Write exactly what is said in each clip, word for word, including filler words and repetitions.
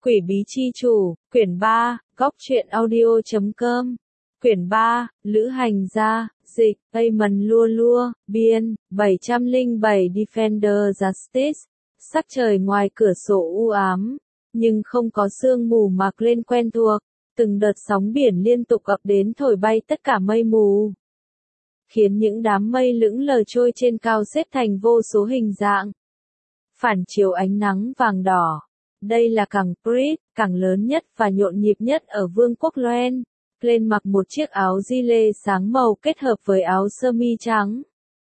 Quỷ bí chi chủ, quyển ba, góc truyện audio chấm com. Quyển ba, Lữ hành gia, dịch, Payment lua lua, biên, bảy trăm lẻ bảy Defender Justice. Sắc trời ngoài cửa sổ u ám, nhưng không có sương mù mạc lên quen thuộc. Từng đợt sóng biển liên tục ập đến thổi bay tất cả mây mù, khiến những đám mây lững lờ trôi trên cao xếp thành vô số hình dạng, phản chiếu ánh nắng vàng đỏ. Đây là cảng Prit, cảng lớn nhất và nhộn nhịp nhất ở Vương quốc Loen. Glenn mặc một chiếc áo gi lê sáng màu kết hợp với áo sơ mi trắng.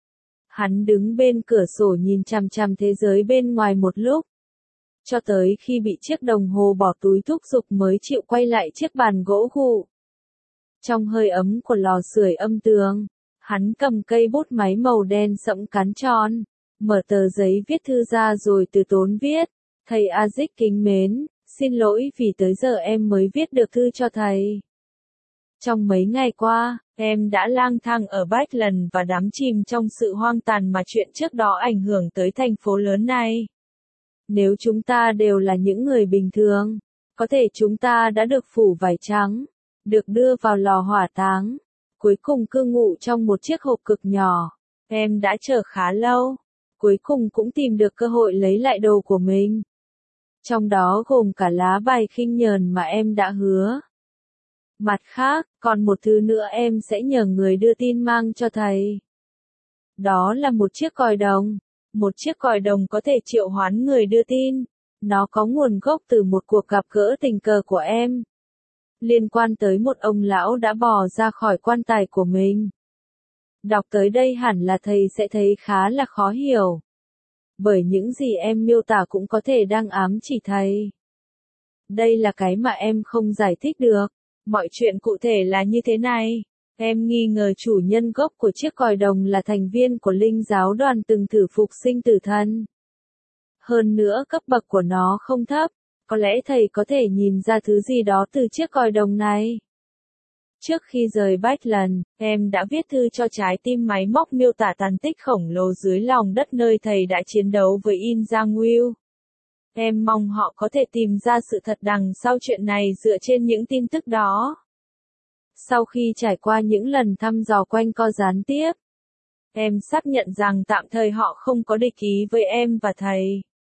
Hắn đứng bên cửa sổ nhìn chằm chằm thế giới bên ngoài một lúc, cho tới khi bị chiếc đồng hồ bỏ túi thúc giục mới chịu quay lại chiếc bàn gỗ gụ. Trong hơi ấm của lò sưởi âm tường, hắn cầm cây bút máy màu đen sẫm cán tròn, mở tờ giấy viết thư ra rồi từ tốn viết: Thầy Aziz kính mến, xin lỗi vì tới giờ em mới viết được thư cho thầy. Trong mấy ngày qua, em đã lang thang ở Bethlehem và đắm chìm trong sự hoang tàn mà chuyện trước đó ảnh hưởng tới thành phố lớn này. Nếu chúng ta đều là những người bình thường, có thể chúng ta đã được phủ vải trắng, được đưa vào lò hỏa táng, cuối cùng cư ngụ trong một chiếc hộp cực nhỏ. Em đã chờ khá lâu, cuối cùng cũng tìm được cơ hội lấy lại đồ của mình. Trong đó gồm cả lá bài khinh nhờn mà em đã hứa. Mặt khác, còn một thứ nữa em sẽ nhờ người đưa tin mang cho thầy. Đó là một chiếc còi đồng. Một chiếc còi đồng có thể triệu hoán người đưa tin. Nó có nguồn gốc từ một cuộc gặp gỡ tình cờ của em, liên quan tới một ông lão đã bò ra khỏi quan tài của mình. Đọc tới đây hẳn là thầy sẽ thấy khá là khó hiểu, bởi những gì em miêu tả cũng có thể đang ám chỉ thầy. Đây là cái mà em không giải thích được. Mọi chuyện cụ thể là như thế này. Em nghi ngờ chủ nhân gốc của chiếc còi đồng là thành viên của linh giáo đoàn từng thử phục sinh tử thần. Hơn nữa cấp bậc của nó không thấp. Có lẽ thầy có thể nhìn ra thứ gì đó từ chiếc còi đồng này. Trước khi rời Bethlehem, em đã viết thư cho trái tim máy móc miêu tả tàn tích khổng lồ dưới lòng đất nơi thầy đã chiến đấu với In Jang-will. Em mong họ có thể tìm ra sự thật đằng sau chuyện này dựa trên những tin tức đó. Sau khi trải qua những lần thăm dò quanh co gián tiếp, em xác nhận rằng tạm thời họ không có địch ý với em và thầy.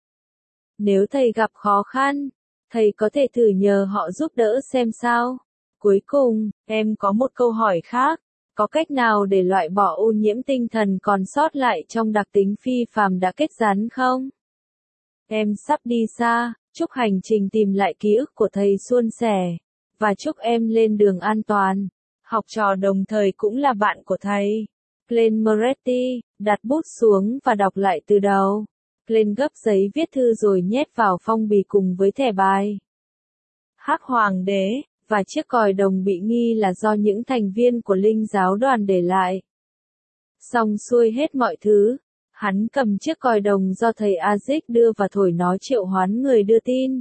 Nếu thầy gặp khó khăn, thầy có thể thử nhờ họ giúp đỡ xem sao. Cuối cùng, em có một câu hỏi khác. Có cách nào để loại bỏ ô nhiễm tinh thần còn sót lại trong đặc tính phi phàm đã kết rắn không? Em sắp đi xa, chúc hành trình tìm lại ký ức của thầy suôn sẻ, và chúc em lên đường an toàn. Học trò đồng thời cũng là bạn của thầy. Glenn Moretti, đặt bút xuống và đọc lại từ đầu. Glenn gấp giấy viết thư rồi nhét vào phong bì cùng với thẻ bài. Hắc Hoàng đế, và chiếc còi đồng bị nghi là do những thành viên của linh giáo đoàn để lại. Xong xuôi hết mọi thứ, hắn cầm chiếc còi đồng do thầy Aziz đưa và thổi nó triệu hoán người đưa tin.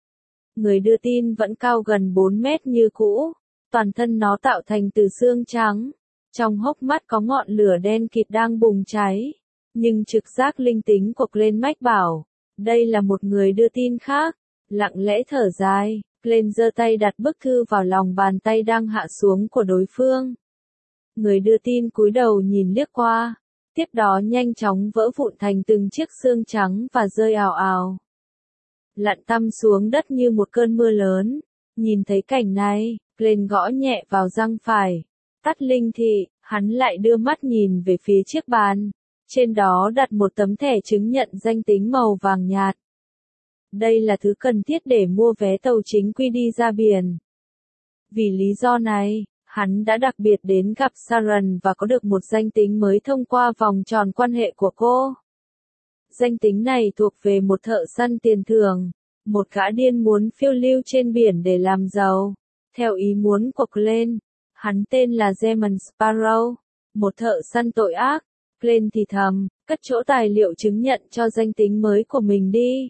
Người đưa tin vẫn cao gần bốn mét như cũ, toàn thân nó tạo thành từ xương trắng. Trong hốc mắt có ngọn lửa đen kịt đang bùng cháy. Nhưng trực giác linh tính của Glenn mách bảo, đây là một người đưa tin khác. Lặng lẽ thở dài, Glenn giơ tay đặt bức thư vào lòng bàn tay đang hạ xuống của đối phương. Người đưa tin cúi đầu nhìn liếc qua, tiếp đó nhanh chóng vỡ vụn thành từng chiếc xương trắng và rơi ào ào, lặn tăm xuống đất như một cơn mưa lớn. Nhìn thấy cảnh này, Glenn gõ nhẹ vào răng phải. Tắt linh thị, hắn lại đưa mắt nhìn về phía chiếc bàn. Trên đó đặt một tấm thẻ chứng nhận danh tính màu vàng nhạt. Đây là thứ cần thiết để mua vé tàu chính quy đi ra biển. Vì lý do này, hắn đã đặc biệt đến gặp Sharon và có được một danh tính mới thông qua vòng tròn quan hệ của cô. Danh tính này thuộc về một thợ săn tiền thưởng, một gã điên muốn phiêu lưu trên biển để làm giàu. Theo ý muốn của Glenn, hắn tên là Demon Sparrow, một thợ săn tội ác. Glenn thì thầm, cất chỗ tài liệu chứng nhận cho danh tính mới của mình đi.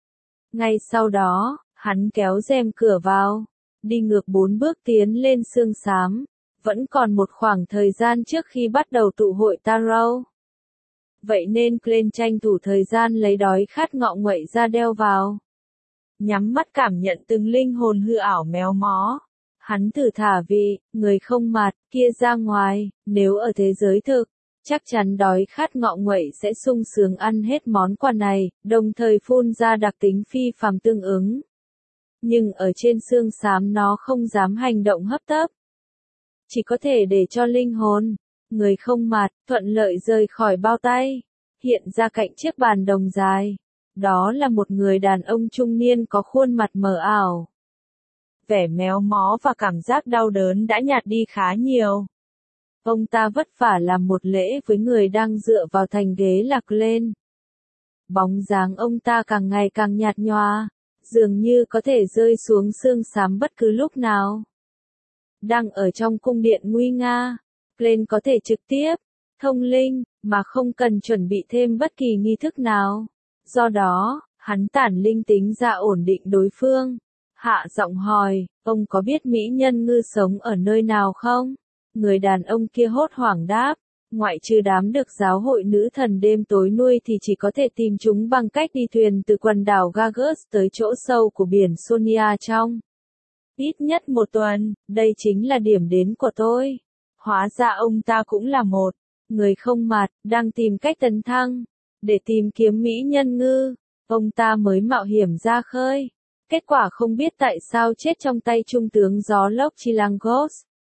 Ngay sau đó, hắn kéo rèm cửa vào, đi ngược bốn bước tiến lên sương xám. Vẫn còn một khoảng thời gian trước khi bắt đầu tụ hội Tarot. Vậy nên Glenn tranh thủ thời gian lấy đói khát ngọ nguậy ra đeo vào. nhắm mắt cảm nhận từng linh hồn hư ảo méo mó. Hắn thử thả vị, người không mặt, kia ra ngoài, nếu ở thế giới thực, chắc chắn đói khát ngọ nguậy sẽ sung sướng ăn hết món quà này, đồng thời phun ra đặc tính phi phàm tương ứng. Nhưng ở trên xương xám nó không dám hành động hấp tấp. Chỉ có thể để cho linh hồn, người không mặt, thuận lợi rời khỏi bao tay, hiện ra cạnh chiếc bàn đồng dài. Đó là một người đàn ông trung niên có khuôn mặt mờ ảo. Vẻ méo mó và cảm giác đau đớn đã nhạt đi khá nhiều. Ông ta vất vả làm một lễ với người đang dựa vào thành ghế lạc lên. Bóng dáng ông ta càng ngày càng nhạt nhòa, dường như có thể rơi xuống xương xám bất cứ lúc nào. Đang ở trong cung điện nguy nga, Glenn có thể trực tiếp, thông linh, mà không cần chuẩn bị thêm bất kỳ nghi thức nào. Do đó, hắn tản linh tính ra ổn định đối phương. Hạ giọng hỏi, ông có biết mỹ nhân ngư sống ở nơi nào không? Người đàn ông kia hốt hoảng đáp, ngoại trừ đám được giáo hội nữ thần đêm tối nuôi thì chỉ có thể tìm chúng bằng cách đi thuyền từ quần đảo Gargus tới chỗ sâu của biển Sonia trong ít nhất một tuần, đây chính là điểm đến của tôi. Hóa ra ông ta cũng là một người không mặt, đang tìm cách tấn thăng. Để tìm kiếm mỹ nhân ngư, ông ta mới mạo hiểm ra khơi. Kết quả không biết tại sao chết trong tay trung tướng gió lốc Chilangos.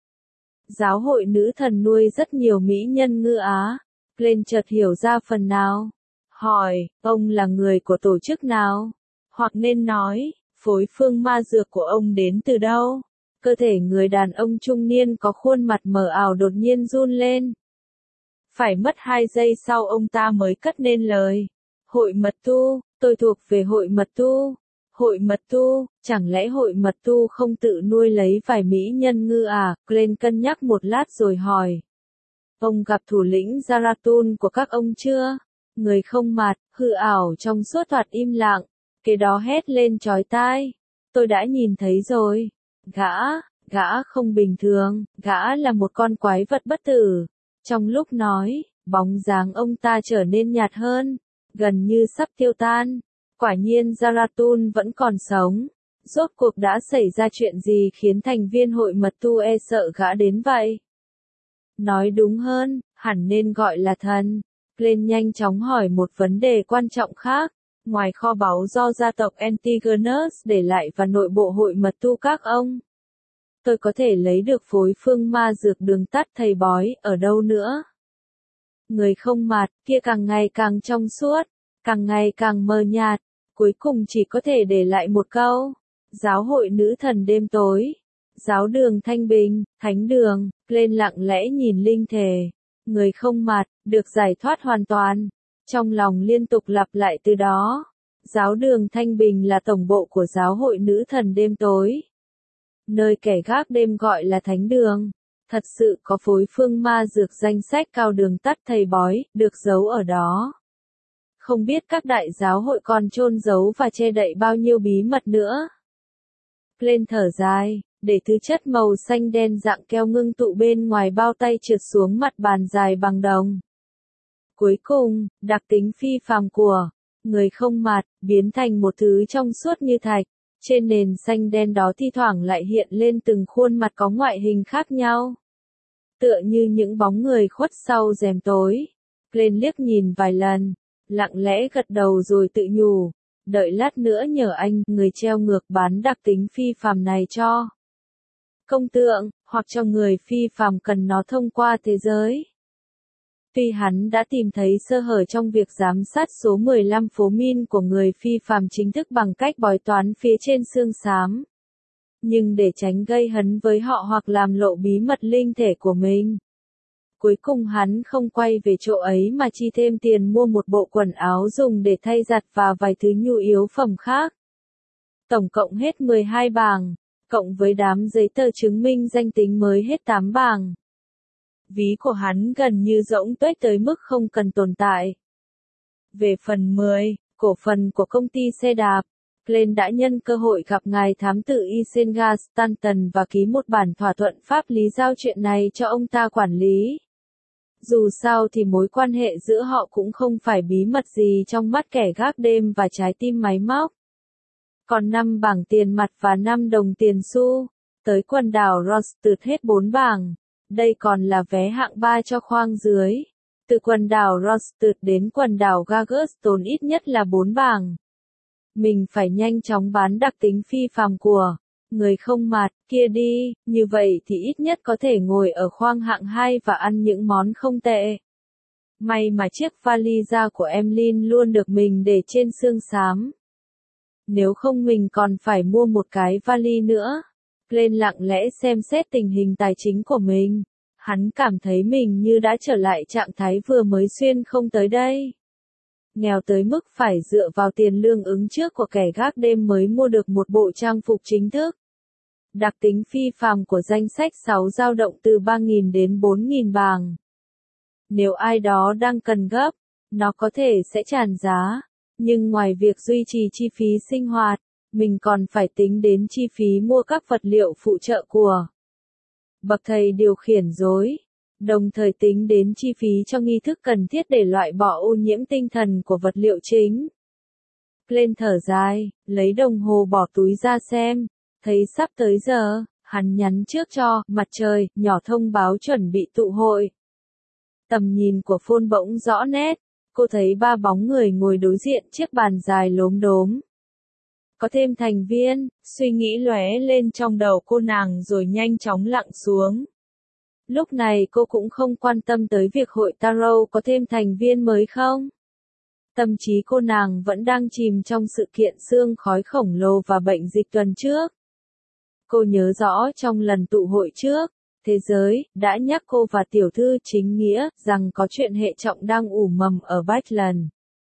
Giáo hội nữ thần nuôi rất nhiều mỹ nhân ngư Á. Glenn chợt hiểu ra phần nào. Hỏi, ông là người của tổ chức nào? Hoặc nên nói, phối phương ma dược của ông đến từ đâu? Cơ thể người đàn ông trung niên có khuôn mặt mờ ảo đột nhiên run lên. Phải mất hai giây sau ông ta mới cất nên lời. Hội mật tu, tôi thuộc về hội mật tu. Hội mật tu, chẳng lẽ hội mật tu không tự nuôi lấy vài mỹ nhân ngư à? Glenn cân nhắc một lát rồi hỏi. Ông gặp thủ lĩnh Zaratun của các ông chưa? Người không mặt, hư ảo trong suốt thoạt im lặng. Kế đó hét lên chói tai. Tôi đã nhìn thấy rồi. Gã, gã không bình thường, gã là một con quái vật bất tử. Trong lúc nói, bóng dáng ông ta trở nên nhạt hơn, gần như sắp tiêu tan. Quả nhiên Zaratun vẫn còn sống. Rốt cuộc đã xảy ra chuyện gì khiến thành viên hội mật tu e sợ gã đến vậy? Nói đúng hơn, hẳn nên gọi là thần. Glenn nhanh chóng hỏi một vấn đề quan trọng khác. Ngoài kho báu do gia tộc Antigonus để lại và nội bộ hội mật tu các ông, tôi có thể lấy được phối phương ma dược đường tắt thầy bói ở đâu nữa? Người không mặt kia càng ngày càng trong suốt, càng ngày càng mờ nhạt, cuối cùng chỉ có thể để lại một câu. Giáo hội nữ thần đêm tối. Giáo đường Thanh Bình, Thánh đường. Glenn lặng lẽ nhìn linh thể. Người không mặt, được giải thoát hoàn toàn. Trong lòng liên tục lặp lại từ đó. Giáo đường Thanh Bình là tổng bộ của giáo hội nữ thần đêm tối. Nơi kẻ gác đêm gọi là Thánh đường. Thật sự có phối phương ma dược danh sách cao đường tắt thầy bói, được giấu ở đó. Không biết các đại giáo hội còn chôn giấu và che đậy bao nhiêu bí mật nữa. Glenn thở dài, để thứ chất màu xanh đen dạng keo ngưng tụ bên ngoài bao tay trượt xuống mặt bàn dài bằng đồng. Cuối cùng, đặc tính phi phàm của người không mặt biến thành một thứ trong suốt như thạch. Trên nền xanh đen đó thi thoảng lại hiện lên từng khuôn mặt có ngoại hình khác nhau. Tựa như những bóng người khuất sau rèm tối. Glenn liếc nhìn vài lần, lặng lẽ gật đầu rồi tự nhủ. Đợi lát nữa nhờ anh, người treo ngược bán đặc tính phi phàm này cho công tượng, hoặc cho người phi phàm cần nó thông qua thế giới. Tuy hắn đã tìm thấy sơ hở trong việc giám sát số mười lăm phố min của người phi phàm chính thức bằng cách bói toán phía trên xương xám. Nhưng để tránh gây hấn với họ hoặc làm lộ bí mật linh thể của mình. Cuối cùng hắn không quay về chỗ ấy mà chi thêm tiền mua một bộ quần áo dùng để thay giặt và vài thứ nhu yếu phẩm khác. Tổng cộng hết mười hai bảng, cộng với đám giấy tờ chứng minh danh tính mới hết tám bảng. Ví của hắn gần như rỗng tuếch tới mức không cần tồn tại. Về phần mười, cổ phần của công ty xe đạp, Glenn đã nhân cơ hội gặp ngài thám tử Isenga Stanton và ký một bản thỏa thuận pháp lý giao chuyện này cho ông ta quản lý. Dù sao thì mối quan hệ giữa họ cũng không phải bí mật gì trong mắt kẻ gác đêm và trái tim máy móc. còn năm bảng tiền mặt và năm đồng tiền xu. Tới quần đảo Rostert hết bốn bảng. Đây còn là vé hạng ba cho khoang dưới. Từ quần đảo Rostert đến quần đảo Gargus tốn ít nhất là bốn bảng. Mình phải nhanh chóng bán đặc tính phi phàm của người không mặt kia đi, như vậy thì ít nhất có thể ngồi ở khoang hạng hai và ăn những món không tệ. May mà chiếc vali da của Emlyn luôn được mình để trên xương xám. Nếu không mình còn phải mua một cái vali nữa. Glenn lặng lẽ xem xét tình hình tài chính của mình. Hắn cảm thấy mình như đã trở lại trạng thái vừa mới xuyên không tới đây. Nghèo tới mức phải dựa vào tiền lương ứng trước của kẻ gác đêm mới mua được một bộ trang phục chính thức. Đặc tính phi phàm của danh sách sáu dao động từ ba nghìn đến bốn nghìn bảng. Nếu ai đó đang cần gấp, nó có thể sẽ tràn giá. Nhưng ngoài việc duy trì chi phí sinh hoạt, mình còn phải tính đến chi phí mua các vật liệu phụ trợ của bậc thầy điều khiển rối, đồng thời tính đến chi phí cho nghi thức cần thiết để loại bỏ ô nhiễm tinh thần của vật liệu chính. Glenn thở dài, lấy đồng hồ bỏ túi ra xem, thấy sắp tới giờ, hắn nhắn trước cho mặt trời nhỏ thông báo chuẩn bị tụ hội. Tầm nhìn của phone bỗng rõ nét, cô thấy ba bóng người ngồi đối diện chiếc bàn dài lốm đốm. Có thêm thành viên, suy nghĩ lóe lên trong đầu cô nàng rồi nhanh chóng lặng xuống. Lúc này cô cũng không quan tâm tới việc hội Tarot có thêm thành viên mới không. Tâm trí cô nàng vẫn đang chìm trong sự kiện xương khói khổng lồ và bệnh dịch tuần trước. Cô nhớ rõ trong lần tụ hội trước, thế giới đã nhắc cô và tiểu thư chính nghĩa rằng có chuyện hệ trọng đang ủ mầm ở Bachelor.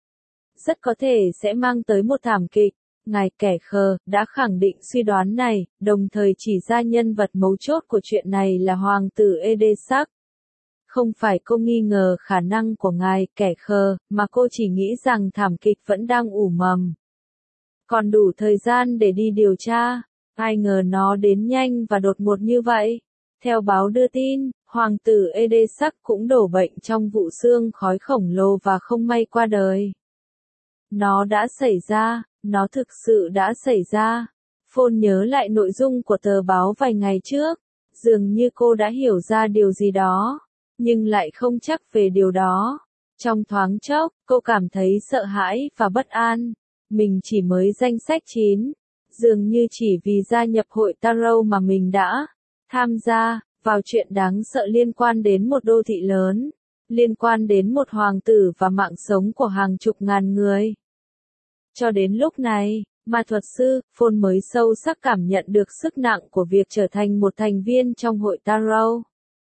Rất có thể sẽ mang tới một thảm kịch. Ngài kẻ khờ đã khẳng định suy đoán này, đồng thời chỉ ra nhân vật mấu chốt của chuyện này là hoàng tử Edesac. Không phải cô nghi ngờ khả năng của ngài kẻ khờ, mà cô chỉ nghĩ rằng thảm kịch vẫn đang ủ mầm. Còn đủ thời gian để đi điều tra, ai ngờ nó đến nhanh và đột ngột như vậy. Theo báo đưa tin, hoàng tử Edesac cũng đổ bệnh trong vụ xương khói khổng lồ và không may qua đời. Nó đã xảy ra. Nó thực sự đã xảy ra. Phone nhớ lại nội dung của tờ báo vài ngày trước. Dường như cô đã hiểu ra điều gì đó, nhưng lại không chắc về điều đó. Trong thoáng chốc, cô cảm thấy sợ hãi và bất an. Mình chỉ mới danh sách chín. Dường như chỉ vì gia nhập hội Tarot mà mình đã tham gia vào chuyện đáng sợ liên quan đến một đô thị lớn, liên quan đến một hoàng tử và mạng sống của hàng chục ngàn người. Cho đến lúc này, ma thuật sư, Phone mới sâu sắc cảm nhận được sức nặng của việc trở thành một thành viên trong hội Tarot.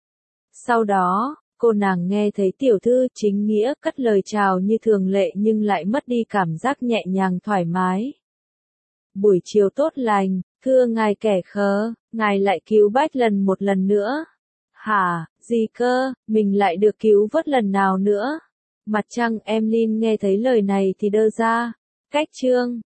Sau đó, cô nàng nghe thấy tiểu thư chính nghĩa cất lời chào như thường lệ nhưng lại mất đi cảm giác nhẹ nhàng thoải mái. Buổi chiều tốt lành, thưa ngài kẻ khờ, ngài lại cứu Bachelor một lần nữa. Hả, gì cơ, mình lại được cứu vớt lần nào nữa? Mặt trăng Emlyn nghe thấy lời này thì đơ ra. Cách chương